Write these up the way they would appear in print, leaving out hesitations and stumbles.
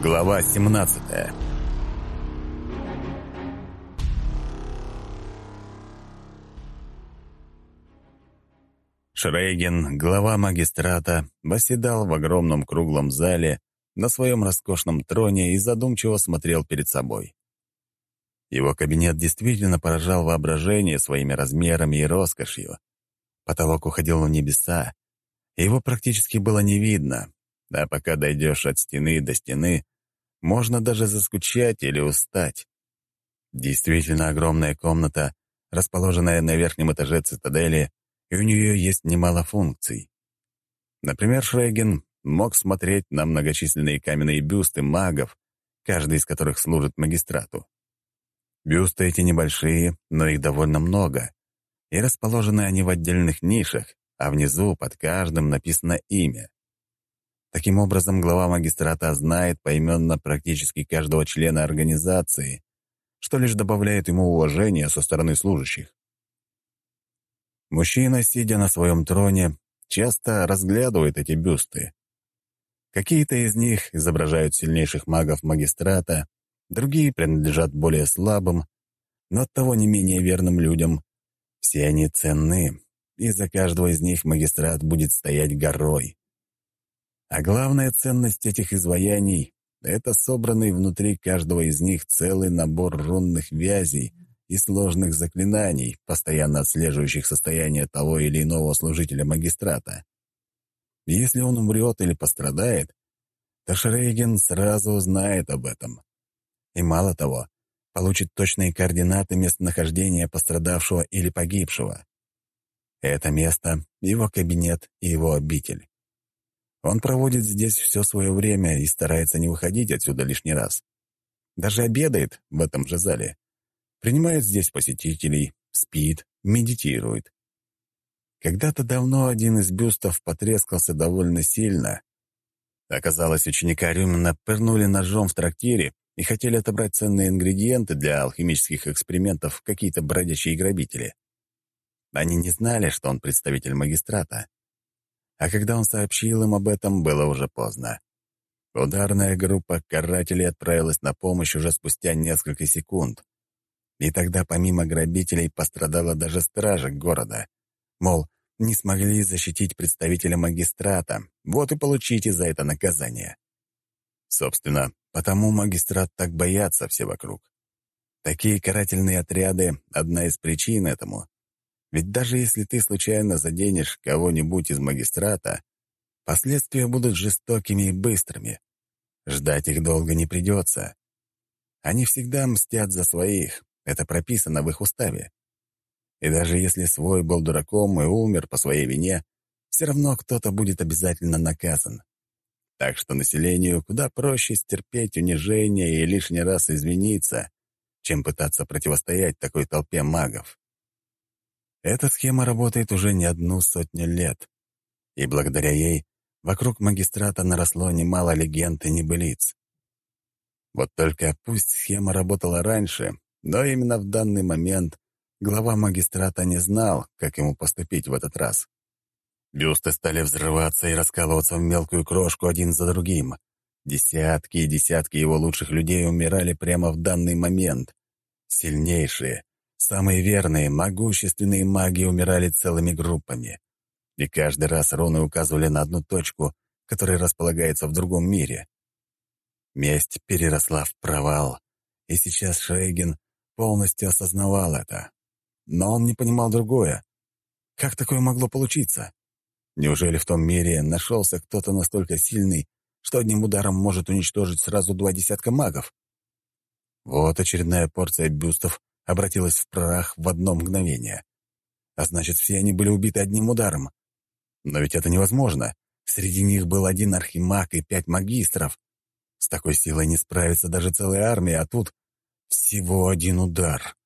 Глава 17. Шрейген, глава магистрата, восседал в огромном круглом зале на своем роскошном троне и задумчиво смотрел перед собой. Его кабинет действительно поражал воображение своими размерами и роскошью. Потолок уходил в небеса, и его практически было не видно, а пока дойдешь от стены до стены, можно даже заскучать или устать. Действительно огромная комната, расположенная на верхнем этаже цитадели, и у нее есть немало функций. Например, Шрейген мог смотреть на многочисленные каменные бюсты магов, каждый из которых служит магистрату. Бюсты эти небольшие, но их довольно много, и расположены они в отдельных нишах, а внизу под каждым написано имя. Таким образом, глава магистрата знает поименно практически каждого члена организации, что лишь добавляет ему уважения со стороны служащих. Мужчина, сидя на своем троне, часто разглядывает эти бюсты. Какие-то из них изображают сильнейших магов магистрата, другие принадлежат более слабым, но оттого не менее верным людям. Все они ценны, и за каждого из них магистрат будет стоять горой. А главная ценность этих изваяний — это собранный внутри каждого из них целый набор рунных вязей и сложных заклинаний, постоянно отслеживающих состояние того или иного служителя магистрата. Если он умрет или пострадает, то Шрейген сразу узнает об этом. И мало того, получит точные координаты местонахождения пострадавшего или погибшего. Это место — его кабинет и его обитель. Он проводит здесь все свое время и старается не выходить отсюда лишний раз. Даже обедает в этом же зале. Принимает здесь посетителей, спит, медитирует. Когда-то давно один из бюстов потрескался довольно сильно. Оказалось, ученика Рюмина пырнули ножом в трактире и хотели отобрать ценные ингредиенты для алхимических экспериментов какие-то бродячие грабители. Они не знали, что он представитель магистрата. А когда он сообщил им об этом, было уже поздно. Ударная группа карателей отправилась на помощь уже спустя несколько секунд. И тогда помимо грабителей пострадала даже стража города. Мол, не смогли защитить представителя магистрата, вот и получите за это наказание. Собственно, потому магистрат так боятся все вокруг. Такие карательные отряды — одна из причин этому. Ведь даже если ты случайно заденешь кого-нибудь из магистрата, последствия будут жестокими и быстрыми. Ждать их долго не придется. Они всегда мстят за своих, это прописано в их уставе. И даже если свой был дураком и умер по своей вине, все равно кто-то будет обязательно наказан. Так что населению куда проще стерпеть унижение и лишний раз извиниться, чем пытаться противостоять такой толпе магов. Эта схема работает уже не 100 лет, и благодаря ей вокруг магистрата наросло немало легенд и небылиц. Вот только пусть схема работала раньше, но именно в данный момент глава магистрата не знал, как ему поступить в этот раз. Бюсты стали взрываться и раскалываться в мелкую крошку один за другим. Десятки и десятки его лучших людей умирали прямо в данный момент. Сильнейшие, самые верные, могущественные маги умирали целыми группами. И каждый раз руны указывали на одну точку, которая располагается в другом мире. Месть переросла в провал, и сейчас Шрейген полностью осознавал это. Но он не понимал другое. Как такое могло получиться? Неужели в том мире нашелся кто-то настолько сильный, что одним ударом может уничтожить сразу 2 десятка магов? Вот очередная порция бюстов обратилась в прах в одно мгновение. А значит, все они были убиты одним ударом. Но ведь это невозможно. Среди них был 1 архимаг и 5 магистров. С такой силой не справится даже целая армия, а тут всего 1 удар.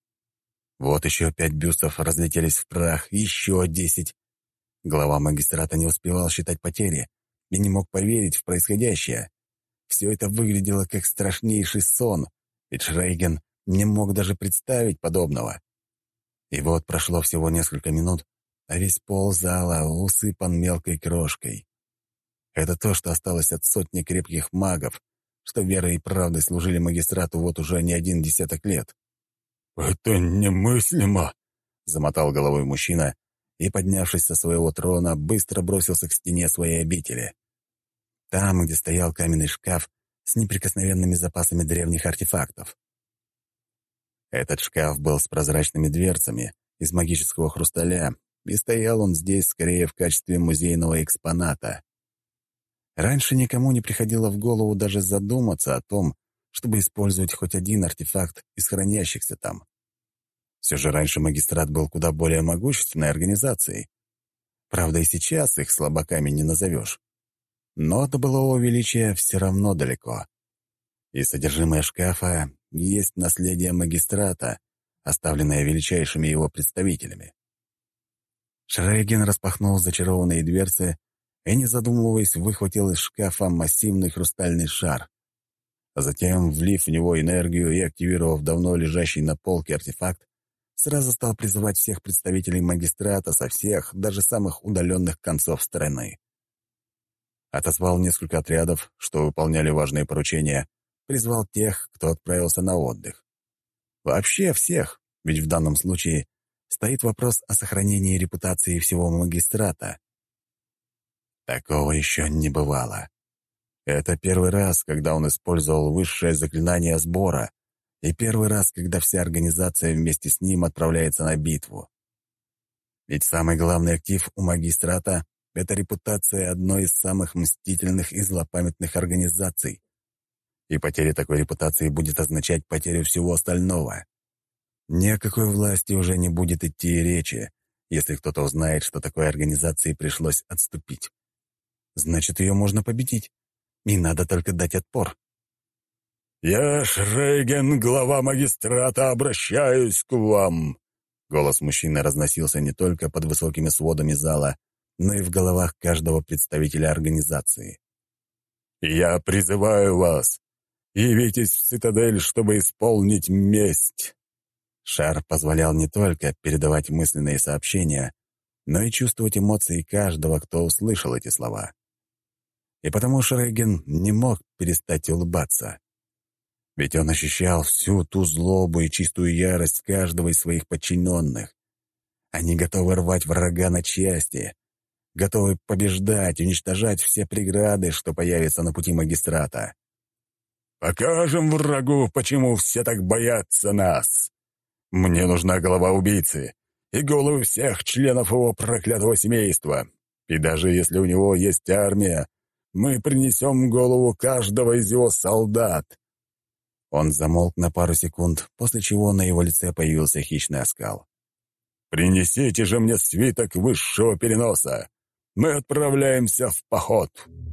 Вот еще 5 бюстов разлетелись в прах, еще 10. Глава магистрата не успевал считать потери и не мог поверить в происходящее. Все это выглядело как страшнейший сон, ведь Шрейген не мог даже представить подобного. И вот прошло всего несколько минут, а весь пол зала усыпан мелкой крошкой. Это то, что осталось от сотни крепких магов, что верой и правдой служили магистрату вот уже не один десяток лет. «Это немыслимо!» — замотал головой мужчина и, поднявшись со своего трона, быстро бросился к стене своей обители. Там, где стоял каменный шкаф с неприкосновенными запасами древних артефактов. Этот шкаф был с прозрачными дверцами из магического хрусталя, и стоял он здесь скорее в качестве музейного экспоната. Раньше никому не приходило в голову даже задуматься о том, чтобы использовать хоть один артефакт из хранящихся там. Все же раньше магистрат был куда более могущественной организацией. Правда, и сейчас их слабаками не назовешь. Но до былого величия все равно далеко. И содержимое шкафа есть наследие магистрата, оставленное величайшими его представителями. Шрейген распахнул зачарованные дверцы и, не задумываясь, выхватил из шкафа массивный хрустальный шар. А затем, влив в него энергию и активировав давно лежащий на полке артефакт, сразу стал призывать всех представителей магистрата со всех, даже самых удаленных концов страны. Отозвал несколько отрядов, что выполняли важные поручения, призвал тех, кто отправился на отдых. Вообще всех, ведь в данном случае стоит вопрос о сохранении репутации всего магистрата. Такого еще не бывало. Это первый раз, когда он использовал высшее заклинание сбора, и первый раз, когда вся организация вместе с ним отправляется на битву. Ведь самый главный актив у магистрата — это репутация одной из самых мстительных и злопамятных организаций. И потеря такой репутации будет означать потерю всего остального. Ни о какой власти уже не будет идти и речи, если кто-то узнает, что такой организации пришлось отступить. Значит, ее можно победить. И надо только дать отпор. «Я, Шрейген, глава магистрата, обращаюсь к вам!» Голос мужчины разносился не только под высокими сводами зала, но и в головах каждого представителя организации. «Я призываю вас! Явитесь в цитадель, чтобы исполнить месть!» Шар позволял не только передавать мысленные сообщения, но и чувствовать эмоции каждого, кто услышал эти слова. И потому Шрейген не мог перестать улыбаться. Ведь он ощущал всю ту злобу и чистую ярость каждого из своих подчиненных. Они готовы рвать врага на части, готовы побеждать, уничтожать все преграды, что появятся на пути магистрата. «Покажем врагу, почему все так боятся нас. Мне нужна голова убийцы и головы всех членов его проклятого семейства. И даже если у него есть армия, мы принесем голову каждого из его солдат». Он замолк на пару секунд, после чего на его лице появился хищный оскал. «Принесите же мне свиток высшего переноса. Мы отправляемся в поход».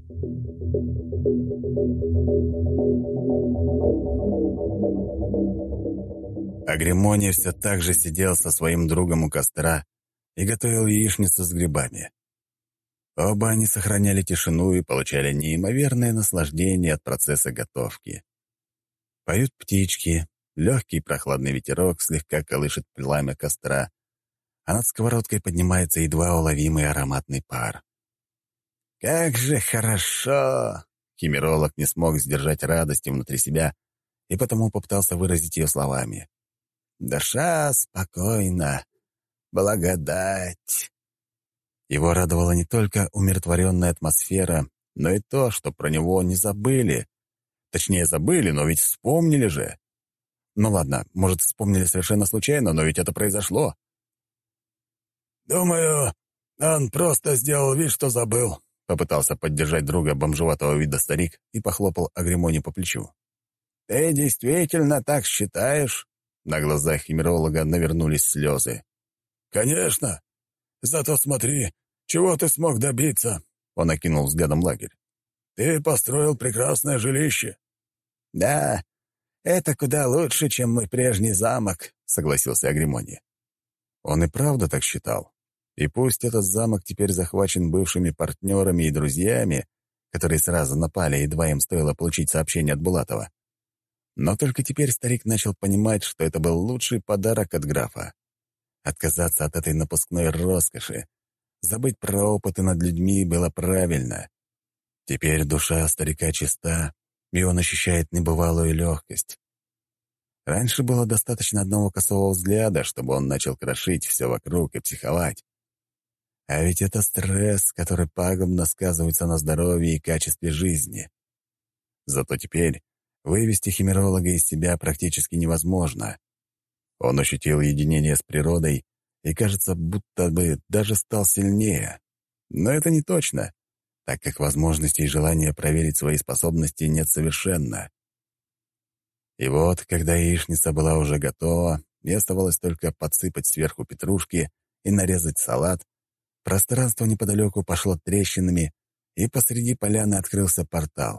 Агримоний все так же сидел со своим другом у костра и готовил яичницу с грибами. Оба они сохраняли тишину и получали неимоверное наслаждение от процесса готовки. Поют птички, легкий прохладный ветерок слегка колышет пламя костра, а над сковородкой поднимается едва уловимый ароматный пар. «Как же хорошо!» Химеролог не смог сдержать радости внутри себя и потому попытался выразить ее словами. «Душа спокойна, благодать». Его радовала не только умиротворенная атмосфера, но и то, что про него не забыли. Точнее, забыли, но ведь вспомнили же. Ну ладно, может, вспомнили совершенно случайно, но ведь это произошло. «Думаю, он просто сделал вид, что забыл», — попытался поддержать друга бомжеватого вида старик и похлопал Агримони по плечу. «Ты действительно так считаешь?» На глазах химеролога навернулись слезы. «Конечно. Зато смотри, чего ты смог добиться?» Он окинул взглядом лагерь. «Ты построил прекрасное жилище». «Да, это куда лучше, чем мой прежний замок», — согласился Агримони. Он и правда так считал. И пусть этот замок теперь захвачен бывшими партнерами и друзьями, которые сразу напали, едва им стоило получить сообщение от Булатова. Но только теперь старик начал понимать, что это был лучший подарок от графа. Отказаться от этой напускной роскоши, забыть про опыты над людьми было правильно. Теперь душа старика чиста, и он ощущает небывалую легкость. Раньше было достаточно одного косого взгляда, чтобы он начал крошить все вокруг и психовать. А ведь это стресс, который пагубно сказывается на здоровье и качестве жизни. Зато теперь вывести химеролога из себя практически невозможно. Он ощутил единение с природой и, кажется, будто бы даже стал сильнее. Но это не точно, так как возможности и желания проверить свои способности нет совершенно. И вот, когда яичница была уже готова, и оставалось только подсыпать сверху петрушки и нарезать салат, пространство неподалеку пошло трещинами, и посреди поляны открылся портал.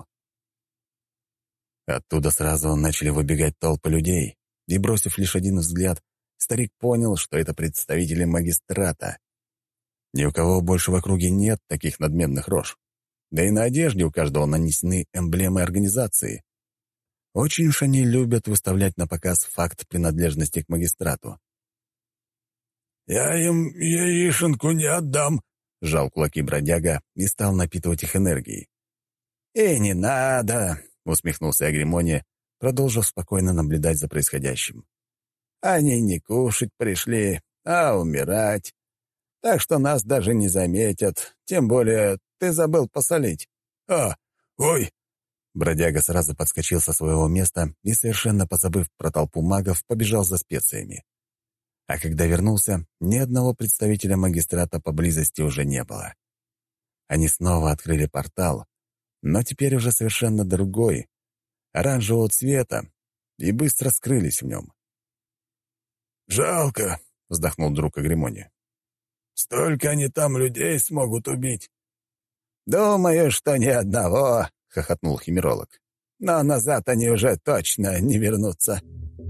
Оттуда сразу начали выбегать толпы людей, и, бросив лишь один взгляд, старик понял, что это представители магистрата. Ни у кого больше в округе нет таких надменных рож. Да и на одежде у каждого нанесены эмблемы организации. Очень уж они любят выставлять на показ факт принадлежности к магистрату. «Я им яишенку не отдам», — сжал кулаки бродяга и стал напитывать их энергией. Не надо», — усмехнулся Агримония, продолжив спокойно наблюдать за происходящим. «Они не кушать пришли, а умирать. Так что нас даже не заметят. Тем более ты забыл посолить». Ой!» Бродяга сразу подскочил со своего места и, совершенно позабыв про толпу магов, побежал за специями. А когда вернулся, ни одного представителя магистрата поблизости уже не было. Они снова открыли портал, но теперь уже совершенно другой, оранжевого цвета, и быстро скрылись в нем. «Жалко», — вздохнул друг Агримони. «Столько они там людей смогут убить». «Думаю, что ни одного», — хохотнул химеролог. «Но назад они уже точно не вернутся».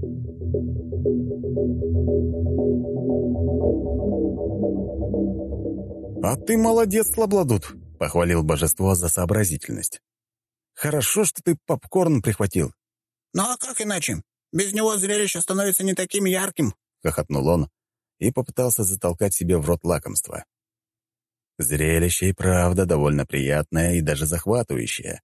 «А ты молодец, Слабладут», — похвалил божество за сообразительность. «Хорошо, что ты попкорн прихватил». «Ну а как иначе? Без него зрелище становится не таким ярким», — хохотнул он и попытался затолкать себе в рот лакомство. Зрелище и правда довольно приятное и даже захватывающее.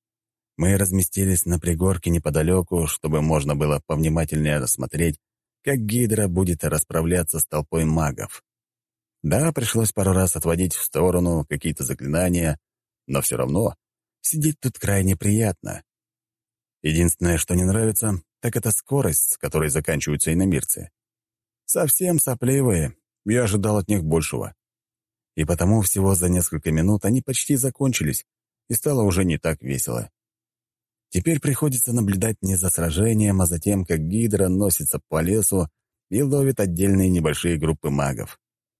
Мы разместились на пригорке неподалеку, чтобы можно было повнимательнее рассмотреть, как Гидра будет расправляться с толпой магов. Да, пришлось пару раз отводить в сторону какие-то заклинания, но все равно сидеть тут крайне приятно. Единственное, что не нравится, так это скорость, с которой заканчиваются иномирцы. Совсем сопливые, я ожидал от них большего. И потому всего за несколько минут они почти закончились, и стало уже не так весело. Теперь приходится наблюдать не за сражением, а за тем, как Гидра носится по лесу и ловит отдельные небольшие группы магов.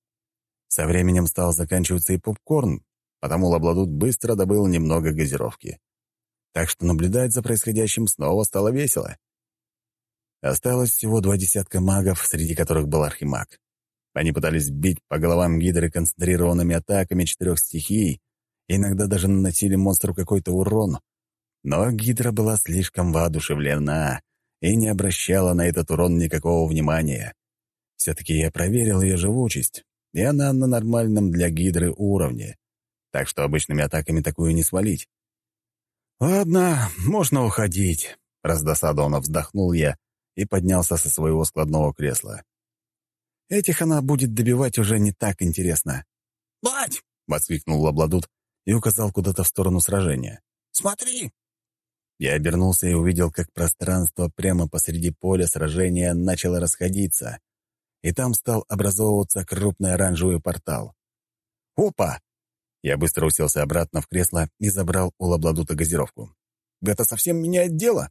Со временем стал заканчиваться и попкорн, потому Лабладут быстро добыл немного газировки. Так что наблюдать за происходящим снова стало весело. Осталось всего 20 магов, среди которых был архимаг. Они пытались бить по головам Гидры концентрированными атаками 4 стихий, иногда даже наносили монстру какой-то урон. Но Гидра была слишком воодушевлена и не обращала на этот урон никакого внимания. Все-таки я проверил ее живучесть, и она на нормальном для Гидры уровне, так что обычными атаками такую не свалить. «Ладно, можно уходить», — раздосадованно вздохнул я и поднялся со своего складного кресла. «Этих она будет добивать уже не так интересно». «Бать!» — воскликнул Лабладут и указал куда-то в сторону сражения. «Смотри!» Я обернулся и увидел, как пространство прямо посреди поля сражения начало расходиться, и там стал образовываться крупный оранжевый портал. «Опа!» Я быстро уселся обратно в кресло и забрал у Лабладута газировку. «Это совсем меняет дело!»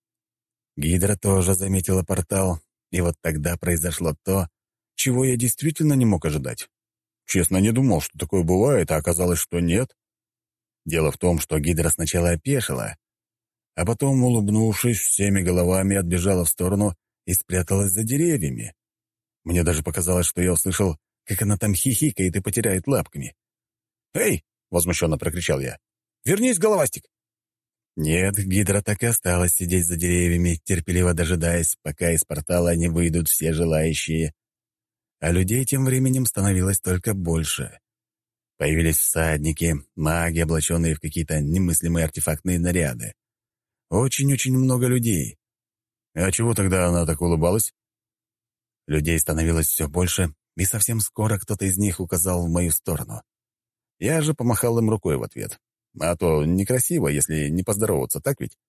Гидра тоже заметила портал, и вот тогда произошло то, чего я действительно не мог ожидать. Честно, не думал, что такое бывает, а оказалось, что нет. Дело в том, что Гидра сначала опешила, а потом, улыбнувшись всеми головами, отбежала в сторону и спряталась за деревьями. Мне даже показалось, что я услышал, как она там хихикает и потеряет лапками. «Эй!» — возмущенно прокричал я. «Вернись, головастик!» Нет, Гидра так и осталась сидеть за деревьями, терпеливо дожидаясь, пока из портала не выйдут все желающие. А людей тем временем становилось только больше. Появились всадники, маги, облаченные в какие-то немыслимые артефактные наряды. Очень-очень много людей. А чего тогда она так улыбалась? Людей становилось все больше, и совсем скоро кто-то из них указал в мою сторону. Я же помахал им рукой в ответ. А то некрасиво, если не поздороваться, так ведь?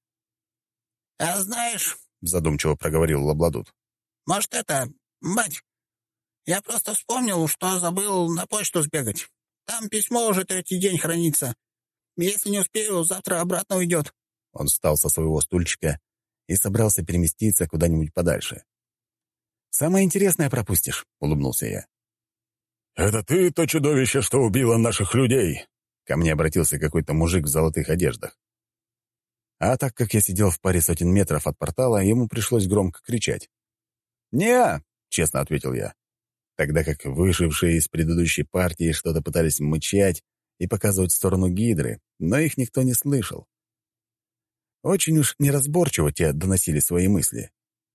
«А знаешь, — задумчиво проговорил Лабладут. может, бать, я просто вспомнил, что забыл на почту сбегать. Там письмо уже 3-й день хранится. Если не успею, завтра обратно уйдет». Он встал со своего стульчика и собрался переместиться куда-нибудь подальше. «Самое интересное пропустишь», — улыбнулся я. «Это ты то чудовище, что убило наших людей?» Ко мне обратился какой-то мужик в золотых одеждах. А так как я сидел в паре сотен метров от портала, ему пришлось громко кричать. «Не-а», честно ответил я, тогда как выжившие из предыдущей партии что-то пытались мычать и показывать в сторону Гидры, но их никто не слышал. Очень уж неразборчиво те доносили свои мысли.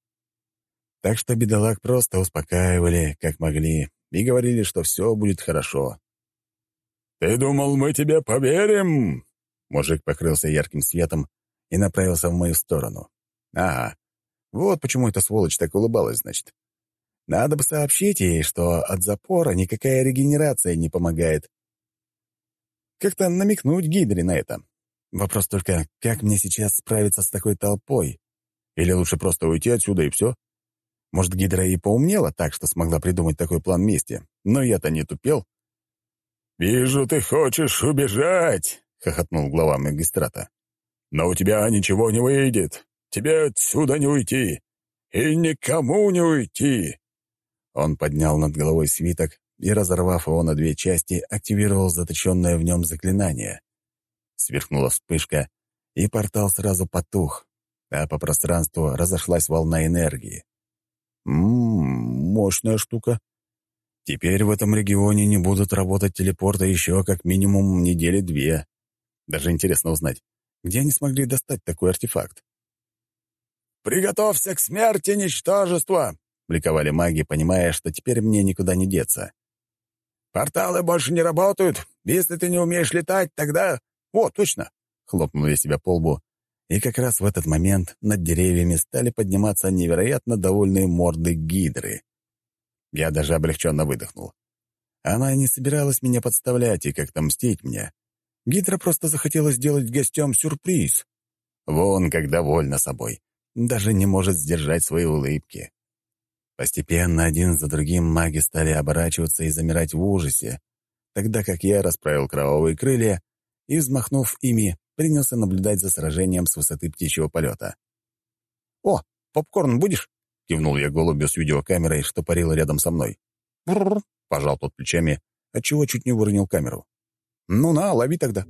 Так что бедолаг просто успокаивали, как могли, и говорили, что все будет хорошо. «Ты думал, мы тебе поверим?» Мужик покрылся ярким светом и направился в мою сторону. Ага, вот почему эта сволочь так улыбалась, значит. Надо бы сообщить ей, что от запора никакая регенерация не помогает. Как-то намекнуть Гидре на это. Вопрос только, как мне сейчас справиться с такой толпой? Или лучше просто уйти отсюда и все? Может, Гидра и поумнела так, что смогла придумать такой план мести, но я-то не тупел. «Вижу, ты хочешь убежать», — хохотнул глава магистрата. «Но у тебя ничего не выйдет. Тебе отсюда не уйти. И никому не уйти». Он поднял над головой свиток и, разорвав его на 2 части, активировал заточенное в нем заклинание. Сверкнула вспышка, и портал сразу потух, а по пространству разошлась волна энергии. Мощная штука. Теперь в этом регионе не будут работать телепорты еще как минимум 2 недели. Даже интересно узнать, где они смогли достать такой артефакт. «Приготовься к смерти, ничтожество!» — ликовали маги, понимая, что теперь мне никуда не деться. «Порталы больше не работают. Если ты не умеешь летать, тогда...» «О, точно!» — хлопнул я себя по лбу. И как раз в этот момент над деревьями стали подниматься невероятно довольные морды Гидры. Я даже облегченно выдохнул. Она не собиралась меня подставлять и как-то мстить мне. Гидра просто захотела сделать гостям сюрприз. Вон как довольна собой. Даже не может сдержать свои улыбки. Постепенно один за другим маги стали оборачиваться и замирать в ужасе, тогда как я расправил кровавые крылья и, взмахнув ими, принялся наблюдать за сражением с высоты птичьего полета. «О, попкорн будешь?» — кивнул я голубю с видеокамерой, что парила рядом со мной. «Бррр», — пожал тот плечами, отчего чуть не выронил камеру. «Ну на, лови тогда».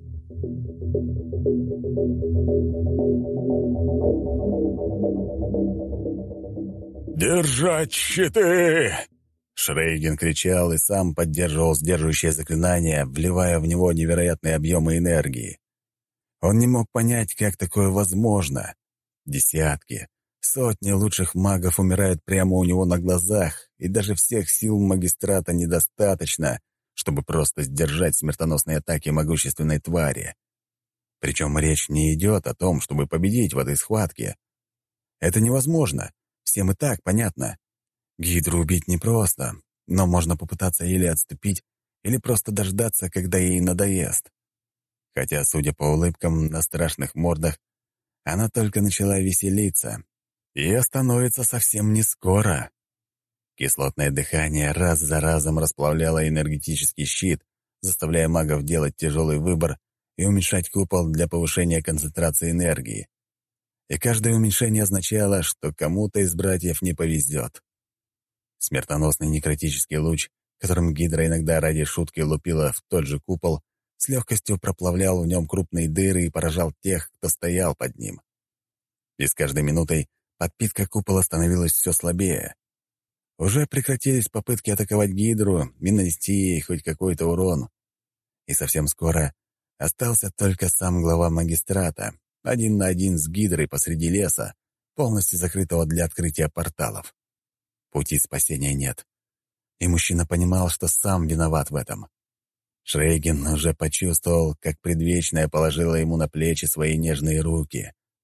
«Держать щиты!» Шрейген кричал и сам поддерживал сдерживающее заклинание, вливая в него невероятные объемы энергии. Он не мог понять, как такое возможно. Десятки, сотни лучших магов умирают прямо у него на глазах, и даже всех сил магистрата недостаточно, чтобы просто сдержать смертоносные атаки могущественной твари. Причем речь не идет о том, чтобы победить в этой схватке. Это невозможно, всем и так понятно. Гидру убить непросто, но можно попытаться или отступить, или просто дождаться, когда ей надоест. Хотя, судя по улыбкам на страшных мордах, она только начала веселиться. И остановится совсем не скоро. Кислотное дыхание раз за разом расплавляло энергетический щит, заставляя магов делать тяжелый выбор и уменьшать купол для повышения концентрации энергии. И каждое уменьшение означало, что кому-то из братьев не повезет. Смертоносный некротический луч, которым Гидра иногда ради шутки лупила в тот же купол, с легкостью проплавлял в нем крупные дыры и поражал тех, кто стоял под ним. И с каждой минутой подпитка купола становилась все слабее. Уже прекратились попытки атаковать Гидру и нанести ей хоть какой-то урон. И совсем скоро остался только сам глава магистрата, 1 на 1 с Гидрой посреди леса, полностью закрытого для открытия порталов. Пути спасения нет. И мужчина понимал, что сам виноват в этом. Шрейген уже почувствовал, как предвечная положила ему на плечи свои нежные руки.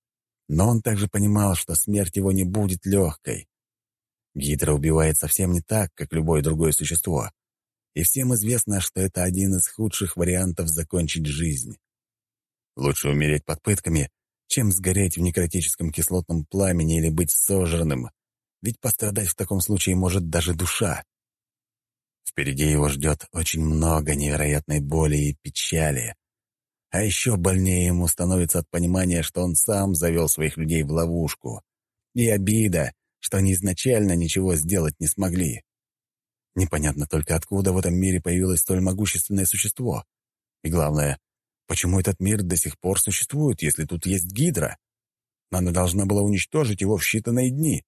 Но он также понимал, что смерть его не будет легкой. Гидра убивает совсем не так, как любое другое существо. И всем известно, что это один из худших вариантов закончить жизнь. Лучше умереть под пытками, чем сгореть в некротическом кислотном пламени или быть сожранным, ведь пострадать в таком случае может даже душа. Впереди его ждет очень много невероятной боли и печали. А еще больнее ему становится от понимания, что он сам завел своих людей в ловушку. И обида, что они изначально ничего сделать не смогли. Непонятно только, откуда в этом мире появилось столь могущественное существо. И главное, почему этот мир до сих пор существует, если тут есть Гидра? Она должна была уничтожить его в считанные дни.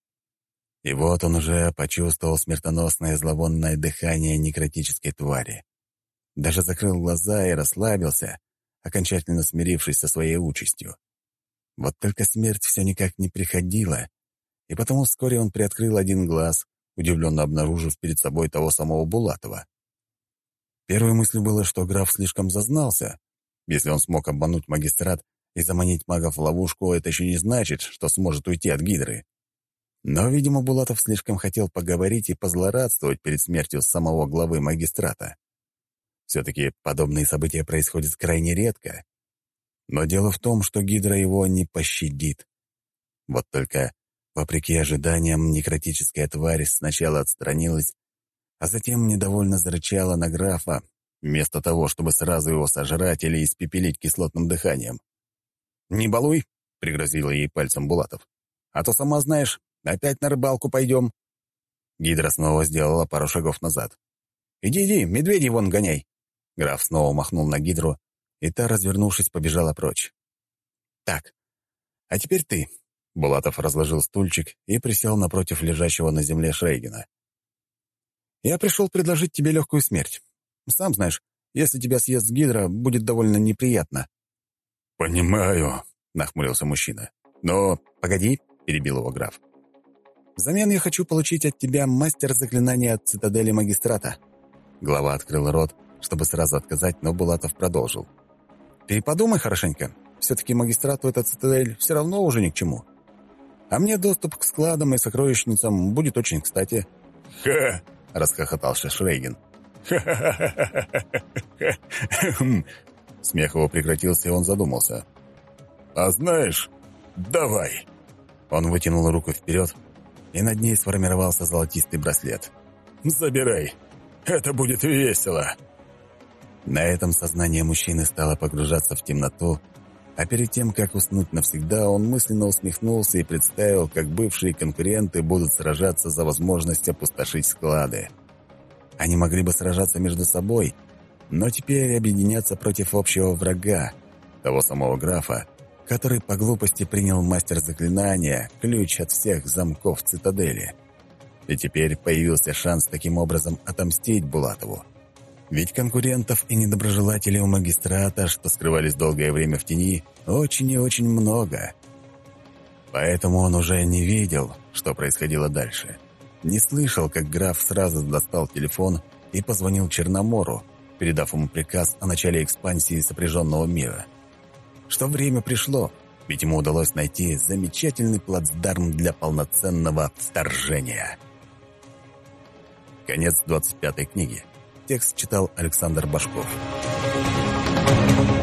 И вот он уже почувствовал смертоносное зловонное дыхание некротической твари. Даже закрыл глаза и расслабился, окончательно смирившись со своей участью. Вот только смерть все никак не приходила, и потому вскоре он приоткрыл один глаз, удивленно обнаружив перед собой того самого Булатова. Первой мыслью было, что граф слишком зазнался. Если он смог обмануть магистрат и заманить магов в ловушку, это еще не значит, что сможет уйти от Гидры. Но, видимо, Булатов слишком хотел поговорить и позлорадствовать перед смертью самого главы магистрата. Все-таки подобные события происходят крайне редко. Но дело в том, что Гидра его не пощадит. Вот только, вопреки ожиданиям, некротическая тварь сначала отстранилась, а затем недовольно зарычала на графа, вместо того, чтобы сразу его сожрать или испепелить кислотным дыханием. «Не балуй!» — пригрозила ей пальцем Булатов. «А то, сама знаешь, опять на рыбалку пойдем». Гидра снова сделала пару шагов назад. «Иди, медведей вон гоняй!» Граф снова махнул на Гидру, и та, развернувшись, побежала прочь. «Так, а теперь ты». Булатов разложил стульчик и присел напротив лежащего на земле Шрейгена. «Я пришел предложить тебе легкую смерть. Сам знаешь, если тебя съест Гидра, будет довольно неприятно». «Понимаю», — нахмурился мужчина. «Но...» «Погоди», — перебил его граф. «Взамен я хочу получить от тебя мастер заклинания от цитадели магистрата». Глава открыл рот, чтобы сразу отказать, но Булатов продолжил. «Ты подумай хорошенько. Все-таки магистрату эта цитадель все равно уже ни к чему. А мне доступ к складам и сокровищницам будет очень кстати». «Ха!» — расхохотался Шрейген. Смех его прекратился, и он задумался. «А знаешь, давай!» Он вытянул руку вперед, и над ней сформировался золотистый браслет. «Забирай! Это будет весело!» На этом сознание мужчины стало погружаться в темноту, а перед тем, как уснуть навсегда, он мысленно усмехнулся и представил, как бывшие конкуренты будут сражаться за возможность опустошить склады. Они могли бы сражаться между собой, но теперь объединяться против общего врага, того самого графа, который по глупости принял мастер заклинания, ключ от всех замков цитадели. И теперь появился шанс таким образом отомстить Булатову. Ведь конкурентов и недоброжелателей у магистрата, что скрывались долгое время в тени, очень и очень много. Поэтому он уже не видел, что происходило дальше. Не слышал, как граф сразу достал телефон и позвонил Черномору, передав ему приказ о начале экспансии сопряженного мира. Что время пришло, ведь ему удалось найти замечательный плацдарм для полноценного вторжения. Конец 25-й книги. Текст читал Александр Башков.